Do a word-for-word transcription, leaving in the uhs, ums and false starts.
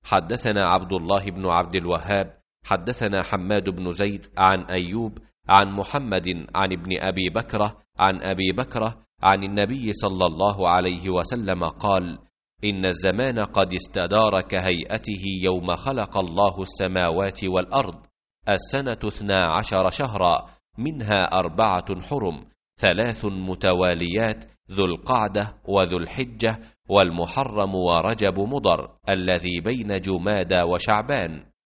حدثنا عبد الله بن عبد الوهاب حدثنا حماد بن زيد عن أيوب عن محمد عن ابن أبي بكرة عن أبي بكرة عن النبي صلى الله عليه وسلم قال: إن الزمان قد استدار كهيئته يوم خلق الله السماوات والأرض، السنة اثنا عشر شهرا، منها أربعة حرم، ثلاث متواليات، ذو القعدة وذو الحجة والمحرم ورجب مضر الذي بين جمادى وشعبان.